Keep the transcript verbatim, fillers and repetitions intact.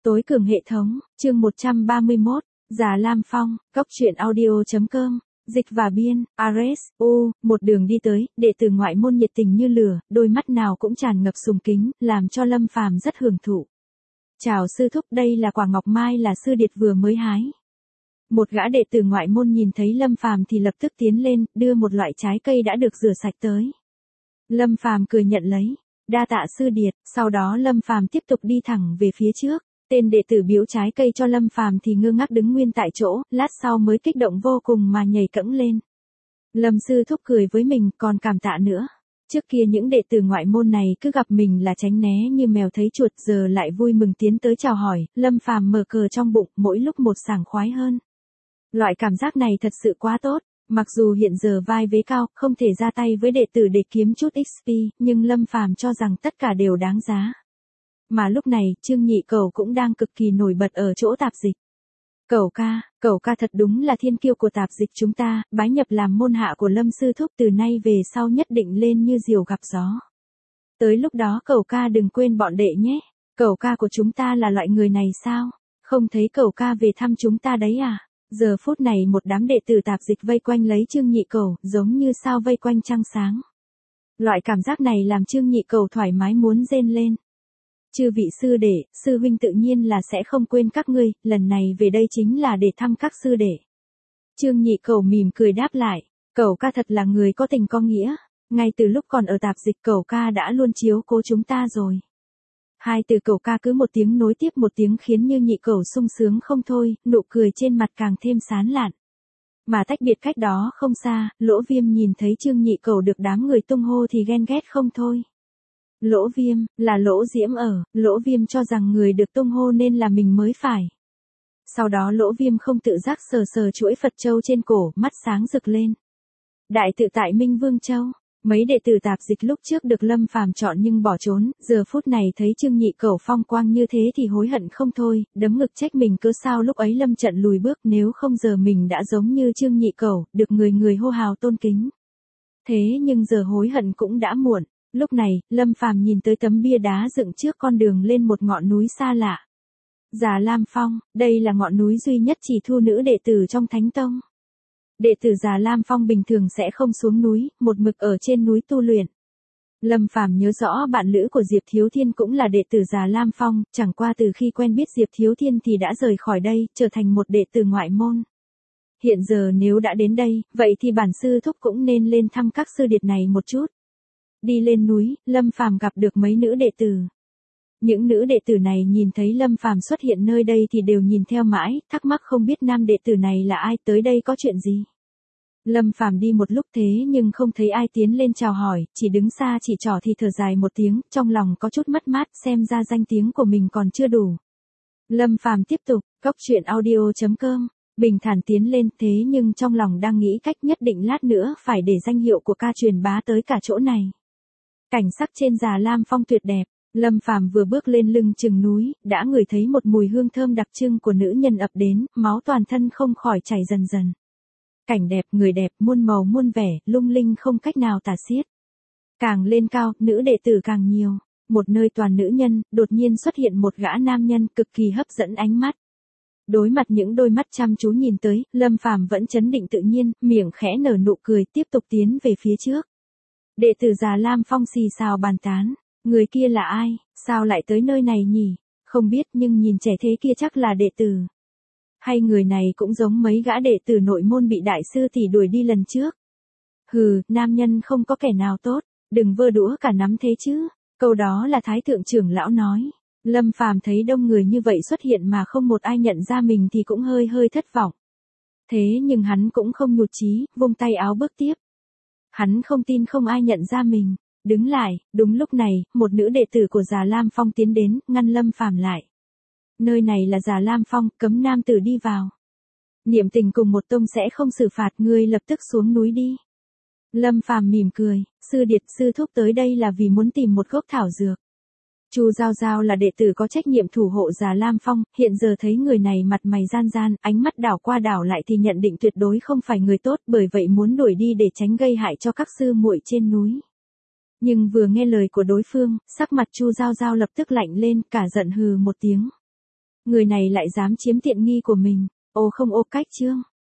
Tối cường hệ thống, chương một trăm ba mươi mốt, Già Lam Phong, Cốc truyện audio.com, dịch và biên, Ares, U, một đường đi tới, đệ tử ngoại môn nhiệt tình như lửa, đôi mắt nào cũng tràn ngập sùng kính, làm cho Lâm Phàm rất hưởng thụ. Chào sư thúc, đây là quả ngọc mai là sư điệt vừa mới hái. Một gã đệ tử ngoại môn nhìn thấy Lâm Phàm thì lập tức tiến lên, đưa một loại trái cây đã được rửa sạch tới. Lâm Phàm cười nhận lấy, đa tạ sư điệt, sau đó Lâm Phàm tiếp tục đi thẳng về phía trước. Tên đệ tử biếu trái cây cho Lâm Phàm thì ngơ ngác đứng nguyên tại chỗ, lát sau mới kích động vô cùng mà nhảy cẫng lên. Lâm sư thúc cười với mình, còn cảm tạ nữa. Trước kia những đệ tử ngoại môn này cứ gặp mình là tránh né như mèo thấy chuột, giờ lại vui mừng tiến tới chào hỏi, Lâm Phàm mở cờ trong bụng, mỗi lúc một sảng khoái hơn. Loại cảm giác này thật sự quá tốt, mặc dù hiện giờ vai vế cao, không thể ra tay với đệ tử để kiếm chút ích pê, nhưng Lâm Phàm cho rằng tất cả đều đáng giá. Mà lúc này, Trương Nhị Cẩu cũng đang cực kỳ nổi bật ở chỗ tạp dịch. Cẩu ca, Cẩu ca thật đúng là thiên kiêu của tạp dịch chúng ta, bái nhập làm môn hạ của Lâm sư thúc, từ nay về sau nhất định lên như diều gặp gió. Tới lúc đó Cẩu ca đừng quên bọn đệ nhé. Cẩu ca của chúng ta là loại người này sao? Không thấy Cẩu ca về thăm chúng ta đấy à? Giờ phút này một đám đệ tử tạp dịch vây quanh lấy Trương Nhị Cẩu, giống như sao vây quanh trăng sáng. Loại cảm giác này làm Trương Nhị Cẩu thoải mái muốn rên lên. Chư vị sư đệ, sư huynh tự nhiên là sẽ không quên các ngươi, lần này về đây chính là để thăm các sư đệ. Trương Nhị Cẩu mỉm cười đáp lại, Cẩu ca thật là người có tình có nghĩa, ngay từ lúc còn ở tạp dịch Cẩu ca đã luôn chiếu cố chúng ta rồi. Hai từ Cẩu ca cứ một tiếng nối tiếp một tiếng khiến như Nhị Cẩu sung sướng không thôi, nụ cười trên mặt càng thêm sán lạn. Mà tách biệt cách đó không xa, Lỗ Viêm nhìn thấy Trương Nhị Cẩu được đám người tung hô thì ghen ghét không thôi. Lỗ Viêm, là Lỗ Diễm ở, Lỗ Viêm cho rằng người được tung hô nên là mình mới phải. Sau đó Lỗ Viêm không tự giác sờ sờ chuỗi Phật Châu trên cổ, mắt sáng rực lên. Đại tự tại Minh Vương Châu, mấy đệ tử tạp dịch lúc trước được Lâm Phàm chọn nhưng bỏ trốn, giờ phút này thấy Trương Nhị Cẩu phong quang như thế thì hối hận không thôi, đấm ngực trách mình cớ sao lúc ấy Lâm trận lùi bước, nếu không giờ mình đã giống như Trương Nhị Cẩu, được người người hô hào tôn kính. Thế nhưng giờ hối hận cũng đã muộn. Lúc này, Lâm Phàm nhìn tới tấm bia đá dựng trước con đường lên một ngọn núi xa lạ. Già Lam Phong, đây là ngọn núi duy nhất chỉ thu nữ đệ tử trong Thánh Tông. Đệ tử Già Lam Phong bình thường sẽ không xuống núi, một mực ở trên núi tu luyện. Lâm Phàm nhớ rõ bạn lữ của Diệp Thiếu Thiên cũng là đệ tử Già Lam Phong, chẳng qua từ khi quen biết Diệp Thiếu Thiên thì đã rời khỏi đây, trở thành một đệ tử ngoại môn. Hiện giờ nếu đã đến đây, vậy thì bản sư thúc cũng nên lên thăm các sư điệt này một chút. Đi lên núi, Lâm Phàm gặp được mấy nữ đệ tử. Những nữ đệ tử này nhìn thấy Lâm Phàm xuất hiện nơi đây thì đều nhìn theo mãi, thắc mắc không biết nam đệ tử này là ai, tới đây có chuyện gì. Lâm Phàm đi một lúc thế nhưng không thấy ai tiến lên chào hỏi, chỉ đứng xa chỉ trỏ thì thở dài một tiếng, trong lòng có chút mất mát, xem ra danh tiếng của mình còn chưa đủ. Lâm Phàm tiếp tục, Cốc truyện audio.com, bình thản tiến lên, thế nhưng trong lòng đang nghĩ cách nhất định lát nữa phải để danh hiệu của ca truyền bá tới cả chỗ này. Cảnh sắc trên Già Lam Phong tuyệt đẹp, Lâm Phàm vừa bước lên lưng chừng núi, đã ngửi thấy một mùi hương thơm đặc trưng của nữ nhân ập đến, máu toàn thân không khỏi chảy dần dần. Cảnh đẹp, người đẹp, muôn màu muôn vẻ, lung linh không cách nào tả xiết. Càng lên cao, nữ đệ tử càng nhiều, một nơi toàn nữ nhân, đột nhiên xuất hiện một gã nam nhân cực kỳ hấp dẫn ánh mắt. Đối mặt những đôi mắt chăm chú nhìn tới, Lâm Phàm vẫn trấn định tự nhiên, miệng khẽ nở nụ cười, tiếp tục tiến về phía trước. Đệ tử Già Lam Phong xì xào bàn tán, người kia là ai, sao lại tới nơi này nhỉ, không biết nhưng nhìn trẻ thế kia chắc là đệ tử. Hay người này cũng giống mấy gã đệ tử nội môn bị đại sư tỷ đuổi đi lần trước. Hừ, nam nhân không có kẻ nào tốt, đừng vơ đũa cả nắm thế chứ, câu đó là Thái thượng trưởng lão nói. Lâm Phàm thấy đông người như vậy xuất hiện mà không một ai nhận ra mình thì cũng hơi hơi thất vọng. Thế nhưng hắn cũng không nhụt chí, vung tay áo bước tiếp. Hắn không tin không ai nhận ra mình, đứng lại, đúng lúc này, một nữ đệ tử của Già Lam Phong tiến đến, ngăn Lâm Phàm lại. Nơi này là Già Lam Phong, cấm nam tử đi vào. Niệm Tình cùng một tông sẽ không xử phạt, ngươi lập tức xuống núi đi. Lâm Phàm mỉm cười, sư điệt sư thúc tới đây là vì muốn tìm một gốc thảo dược. Chu Giao Giao là đệ tử có trách nhiệm thủ hộ Già Lam Phong, hiện giờ thấy người này mặt mày gian gian, ánh mắt đảo qua đảo lại thì nhận định tuyệt đối không phải người tốt, bởi vậy muốn đuổi đi để tránh gây hại cho các sư muội trên núi. Nhưng vừa nghe lời của đối phương, sắc mặt Chu Giao Giao lập tức lạnh lên, cả giận hừ một tiếng. Người này lại dám chiếm tiện nghi của mình. Ô không ô cách chương.